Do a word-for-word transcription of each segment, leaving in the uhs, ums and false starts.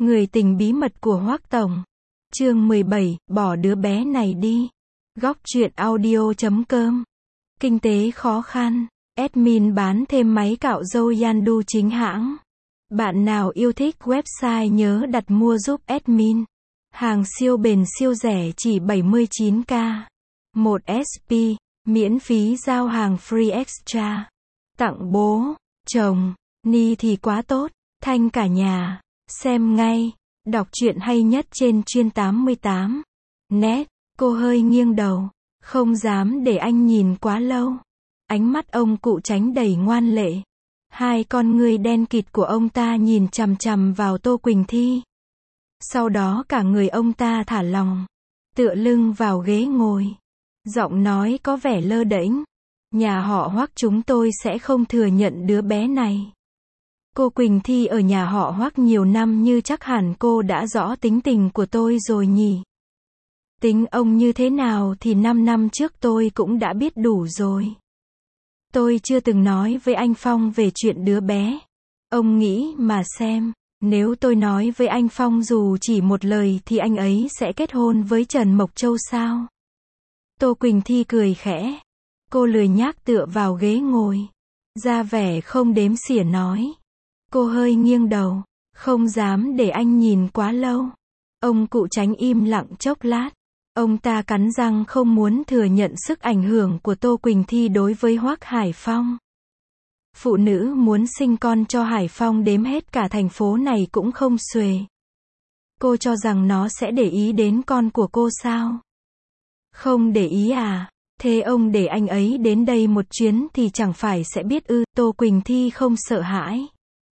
Người tình bí mật của Hoắc Tổng. Chương mười bảy, bỏ đứa bé này đi. Góc truyện audio chấm com. Kinh tế khó khăn. Admin bán thêm máy cạo râu Yandu chính hãng. Bạn nào yêu thích website nhớ đặt mua giúp admin. Hàng siêu bền siêu rẻ chỉ bảy mươi chín k. một ét pê. Miễn phí giao hàng free extra. Tặng bố, chồng, ni thì quá tốt. Thanh cả nhà. Xem ngay. Đọc truyện hay nhất trên chuyên tám mươi tám. Net. Cô hơi nghiêng đầu. Không dám để anh nhìn quá lâu. Ánh mắt ông cụ Chánh đầy ngoan lệ. Hai con ngươi đen kịt của ông ta nhìn chằm chằm vào Tô Quỳnh Thi. Sau đó cả người ông ta thả lỏng, tựa lưng vào ghế ngồi. Giọng nói có vẻ lơ đễnh. Nhà họ Hoắc chúng tôi sẽ không thừa nhận đứa bé này. Cô Quỳnh Thi ở nhà họ Hoắc nhiều năm, như chắc hẳn cô đã rõ tính tình của tôi rồi nhỉ. Tính ông như thế nào thì năm năm trước tôi cũng đã biết đủ rồi. Tôi chưa từng nói với anh Phong về chuyện đứa bé. Ông nghĩ mà xem, nếu tôi nói với anh Phong dù chỉ một lời thì anh ấy sẽ kết hôn với Trần Mộc Châu sao? Tô Quỳnh Thi cười khẽ. Cô lười nhác tựa vào ghế ngồi, ra vẻ không đếm xỉa nói. Cô hơi nghiêng đầu, không dám để anh nhìn quá lâu. Ông cụ Chánh im lặng chốc lát. Ông ta cắn răng không muốn thừa nhận sức ảnh hưởng của Tô Quỳnh Thi đối với Hoắc Hải Phong. Phụ nữ muốn sinh con cho Hải Phong đếm hết cả thành phố này cũng không xuể. Cô cho rằng nó sẽ để ý đến con của cô sao? Không để ý à? Thế ông để anh ấy đến đây một chuyến thì chẳng phải sẽ biết ư? Tô Quỳnh Thi không sợ hãi.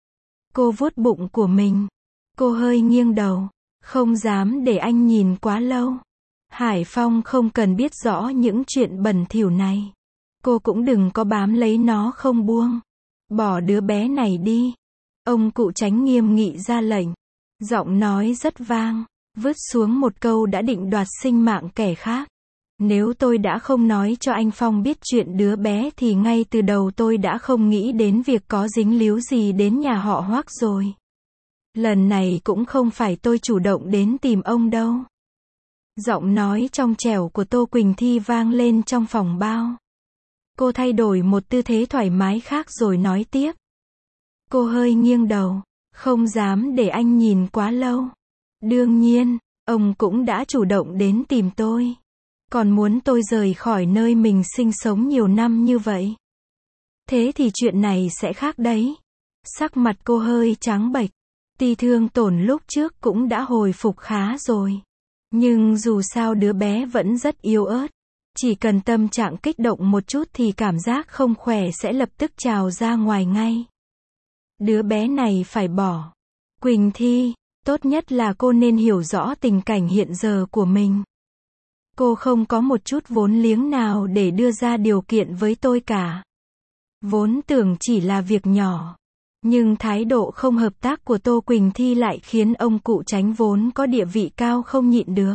Cô vuốt bụng của mình. Cô hơi nghiêng đầu. Không dám để anh nhìn quá lâu. Hải Phong không cần biết rõ những chuyện bẩn thỉu này. Cô cũng đừng có bám lấy nó không buông. Bỏ đứa bé này đi. Ông cụ Chánh nghiêm nghị ra lệnh. Giọng nói rất vang. Vứt xuống một câu đã định đoạt sinh mạng kẻ khác. Nếu tôi đã không nói cho anh Phong biết chuyện đứa bé thì ngay từ đầu tôi đã không nghĩ đến việc có dính líu gì đến nhà họ Hoắc rồi. Lần này cũng không phải tôi chủ động đến tìm ông đâu. Giọng nói trong trẻo của Tô Quỳnh Thi vang lên trong phòng bao. Cô thay đổi một tư thế thoải mái khác rồi nói tiếp. Cô hơi nghiêng đầu, không dám để anh nhìn quá lâu. Đương nhiên, ông cũng đã chủ động đến tìm tôi. Còn muốn tôi rời khỏi nơi mình sinh sống nhiều năm như vậy. Thế thì chuyện này sẽ khác đấy. Sắc mặt cô hơi trắng bệch. Tuy thương tổn lúc trước cũng đã hồi phục khá rồi. Nhưng dù sao đứa bé vẫn rất yếu ớt. Chỉ cần tâm trạng kích động một chút thì cảm giác không khỏe sẽ lập tức trào ra ngoài ngay. Đứa bé này phải bỏ. Quỳnh Thi, tốt nhất là cô nên hiểu rõ tình cảnh hiện giờ của mình. Cô không có một chút vốn liếng nào để đưa ra điều kiện với tôi cả. Vốn tưởng chỉ là việc nhỏ. Nhưng thái độ không hợp tác của Tô Quỳnh Thi lại khiến ông cụ Chánh vốn có địa vị cao không nhịn được.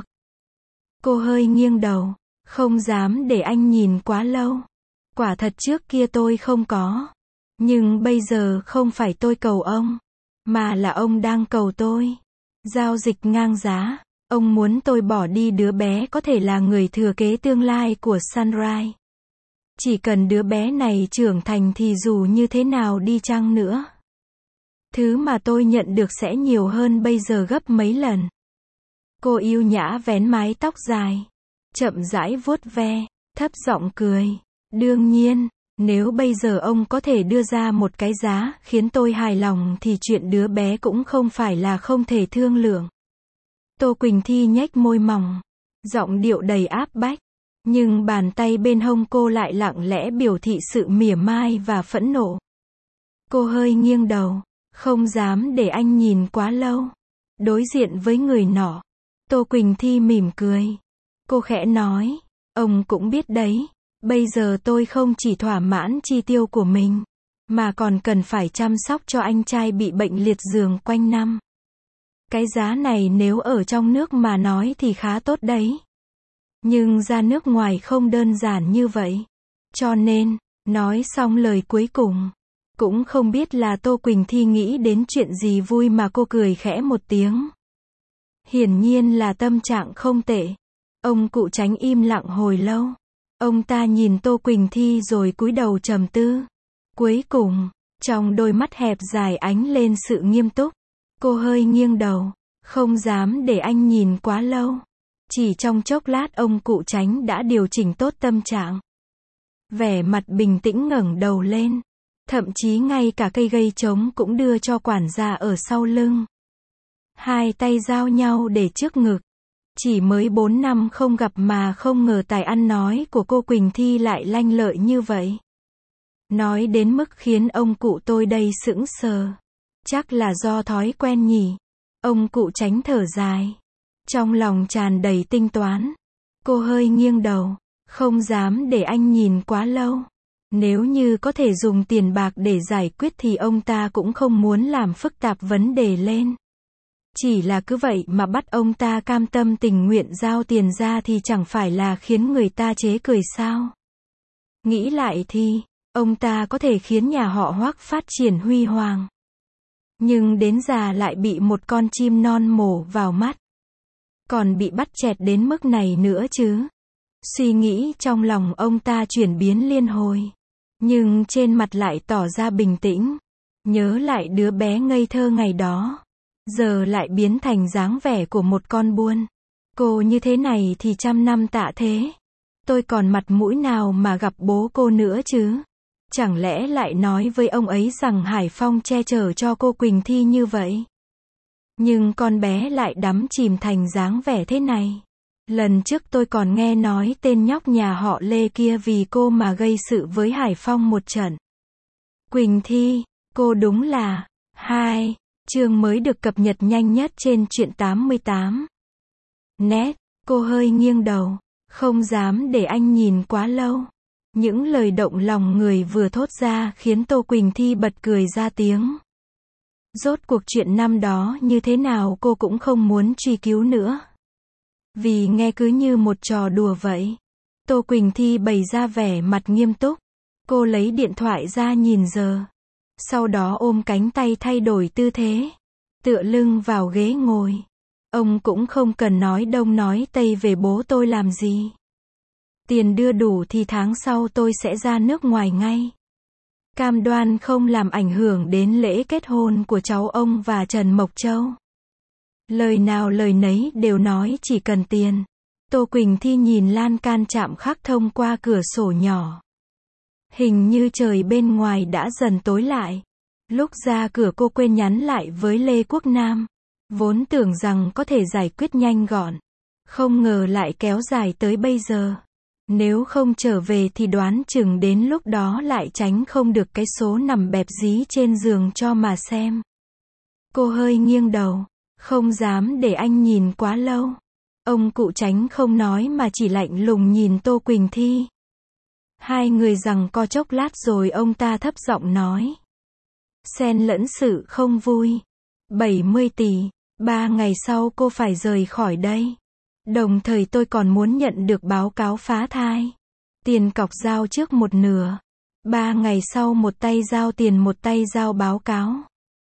Cô hơi nghiêng đầu. Không dám để anh nhìn quá lâu. Quả thật trước kia tôi không có. Nhưng bây giờ không phải tôi cầu ông. Mà là ông đang cầu tôi. Giao dịch ngang giá. Ông muốn tôi bỏ đi đứa bé có thể là người thừa kế tương lai của Sunrise. Chỉ cần đứa bé này trưởng thành thì dù như thế nào đi chăng nữa. Thứ mà tôi nhận được sẽ nhiều hơn bây giờ gấp mấy lần. Cô yêu nhã vén mái tóc dài. Chậm rãi vuốt ve, thấp giọng cười. Đương nhiên, nếu bây giờ ông có thể đưa ra một cái giá khiến tôi hài lòng thì chuyện đứa bé cũng không phải là không thể thương lượng. Tô Quỳnh Thi nhếch môi mỏng, giọng điệu đầy áp bách. Nhưng bàn tay bên hông cô lại lặng lẽ biểu thị sự mỉa mai và phẫn nộ. Cô hơi nghiêng đầu, không dám để anh nhìn quá lâu. Đối diện với người nọ, Tô Quỳnh Thi mỉm cười. Cô khẽ nói, ông cũng biết đấy, bây giờ tôi không chỉ thỏa mãn chi tiêu của mình, mà còn cần phải chăm sóc cho anh trai bị bệnh liệt giường quanh năm. Cái giá này nếu ở trong nước mà nói thì khá tốt đấy. Nhưng ra nước ngoài không đơn giản như vậy. Cho nên, nói xong lời cuối cùng, Cũng không biết là Tô Quỳnh Thi nghĩ đến chuyện gì vui mà cô cười khẽ một tiếng. Hiển nhiên là tâm trạng không tệ. Ông cụ Chánh im lặng hồi lâu. Ông ta nhìn Tô Quỳnh Thi rồi cúi đầu trầm tư. Cuối cùng, trong đôi mắt hẹp dài ánh lên sự nghiêm túc. Cô hơi nghiêng đầu, không dám để anh nhìn quá lâu. Chỉ trong chốc lát ông cụ Chánh đã điều chỉnh tốt tâm trạng. Vẻ mặt bình tĩnh ngẩng đầu lên. Thậm chí ngay cả cây gây trống cũng đưa cho quản gia ở sau lưng. Hai tay giao nhau để trước ngực. Chỉ mới bốn năm không gặp mà không ngờ tài ăn nói của cô Quỳnh Thi lại lanh lợi như vậy. Nói đến mức khiến ông cụ tôi đây sững sờ. Chắc là do thói quen nhỉ. Ông cụ Chánh thở dài. Trong lòng tràn đầy tính toán. Cô hơi nghiêng đầu. Không dám để anh nhìn quá lâu. Nếu như có thể dùng tiền bạc để giải quyết thì ông ta cũng không muốn làm phức tạp vấn đề lên. Chỉ là cứ vậy mà bắt ông ta cam tâm tình nguyện giao tiền ra thì chẳng phải là khiến người ta chế cười sao. Nghĩ lại thì, ông ta có thể khiến nhà họ Hoắc phát triển huy hoàng. Nhưng đến già lại bị một con chim non mổ vào mắt. Còn bị bắt chẹt đến mức này nữa chứ. Suy nghĩ trong lòng ông ta chuyển biến liên hồi. Nhưng trên mặt lại tỏ ra bình tĩnh. Nhớ lại đứa bé ngây thơ ngày đó. Giờ lại biến thành dáng vẻ của một con buôn. Cô như thế này thì trăm năm tạ thế. Tôi còn mặt mũi nào mà gặp bố cô nữa chứ? Chẳng lẽ lại nói với ông ấy rằng Hải Phong che chở cho cô Quỳnh Thi như vậy? Nhưng con bé lại đắm chìm thành dáng vẻ thế này. Lần trước tôi còn nghe nói tên nhóc nhà họ Lê kia vì cô mà gây sự với Hải Phong một trận. Quỳnh Thi, cô đúng là... Hai, chương mới được cập nhật nhanh nhất trên truyện tám mươi tám. Nét, cô hơi nghiêng đầu, không dám để anh nhìn quá lâu. Những lời động lòng người vừa thốt ra khiến Tô Quỳnh Thi bật cười ra tiếng. Rốt cuộc chuyện năm đó như thế nào cô cũng không muốn truy cứu nữa. Vì nghe cứ như một trò đùa vậy. Tô Quỳnh Thi bày ra vẻ mặt nghiêm túc. Cô lấy điện thoại ra nhìn giờ. Sau đó ôm cánh tay thay đổi tư thế. Tựa lưng vào ghế ngồi. Ông cũng không cần nói đông nói tây về bố tôi làm gì. Tiền đưa đủ thì tháng sau tôi sẽ ra nước ngoài ngay. Cam đoan không làm ảnh hưởng đến lễ kết hôn của cháu ông và Trần Mộc Châu. Lời nào lời nấy đều nói chỉ cần tiền. Tô Quỳnh Thi nhìn lan can chạm khắc thông qua cửa sổ nhỏ. Hình như trời bên ngoài đã dần tối lại. Lúc ra cửa cô quên nhắn lại với Lê Quốc Nam. Vốn tưởng rằng có thể giải quyết nhanh gọn. Không ngờ lại kéo dài tới bây giờ. Nếu không trở về thì đoán chừng đến lúc đó lại tránh không được cái số nằm bẹp dí trên giường cho mà xem. Cô hơi nghiêng đầu. Không dám để anh nhìn quá lâu. Ông cụ Chánh không nói mà chỉ lạnh lùng nhìn Tô Quỳnh Thi. Hai người giằng co chốc lát rồi ông ta thấp giọng nói. Xen lẫn sự không vui. bảy mươi tỷ. Ba ngày sau cô phải rời khỏi đây. Đồng thời tôi còn muốn nhận được báo cáo phá thai. Tiền cọc giao trước một nửa. Ba ngày sau một tay giao tiền một tay giao báo cáo.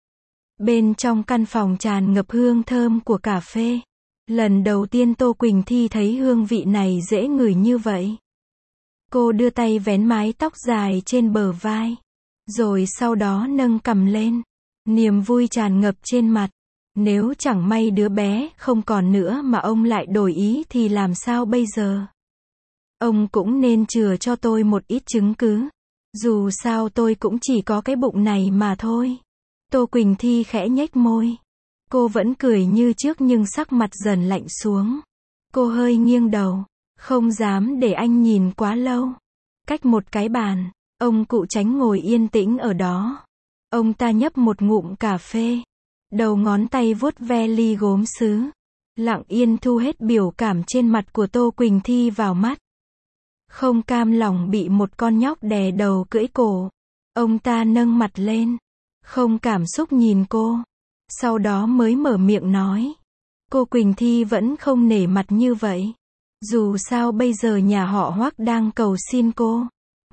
Bên trong căn phòng tràn ngập hương thơm của cà phê. Lần đầu tiên Tô Quỳnh Thi thấy hương vị này dễ ngửi như vậy. Cô đưa tay vén mái tóc dài trên bờ vai. Rồi sau đó nâng cằm lên. Niềm vui tràn ngập trên mặt. Nếu chẳng may đứa bé không còn nữa mà ông lại đổi ý thì làm sao bây giờ? Ông cũng nên chừa cho tôi một ít chứng cứ. Dù sao tôi cũng chỉ có cái bụng này mà thôi. Tô Quỳnh Thi khẽ nhếch môi. Cô vẫn cười như trước nhưng sắc mặt dần lạnh xuống. Cô hơi nghiêng đầu. Không dám để anh nhìn quá lâu. Cách một cái bàn, ông cụ Chánh ngồi yên tĩnh ở đó. Ông ta nhấp một ngụm cà phê. Đầu ngón tay vuốt ve ly gốm sứ. Lặng yên thu hết biểu cảm trên mặt của Tô Quỳnh Thi vào mắt. Không cam lòng bị một con nhóc đè đầu cưỡi cổ. Ông ta nâng mặt lên. Không cảm xúc nhìn cô. Sau đó mới mở miệng nói. Cô Quỳnh Thi vẫn không nể mặt như vậy. Dù sao bây giờ nhà họ Hoắc đang cầu xin cô.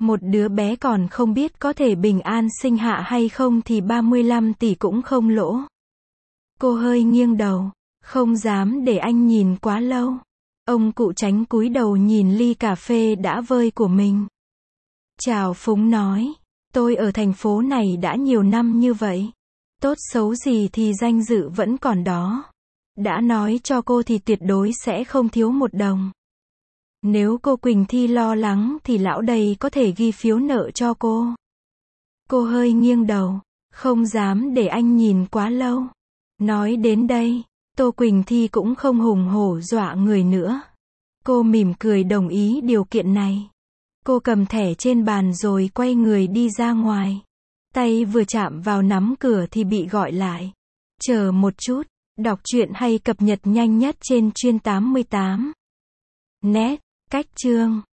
Một đứa bé còn không biết có thể bình an sinh hạ hay không thì ba mươi lăm tỷ cũng không lỗ. Cô hơi nghiêng đầu, không dám để anh nhìn quá lâu. Ông cụ Chánh cúi đầu nhìn ly cà phê đã vơi của mình. Trào phúng nói, tôi ở thành phố này đã nhiều năm như vậy. Tốt xấu gì thì danh dự vẫn còn đó. Đã nói cho cô thì tuyệt đối sẽ không thiếu một đồng. Nếu cô Quỳnh Thi lo lắng thì lão đây có thể ghi phiếu nợ cho cô. Cô hơi nghiêng đầu, không dám để anh nhìn quá lâu. Nói đến đây, Tô Quỳnh Thi cũng không hùng hổ dọa người nữa. Cô mỉm cười đồng ý điều kiện này. Cô cầm thẻ trên bàn rồi quay người đi ra ngoài. Tay vừa chạm vào nắm cửa thì bị gọi lại. Chờ một chút, đọc truyện hay cập nhật nhanh nhất trên chuyên tám mươi tám. Net, cách chương.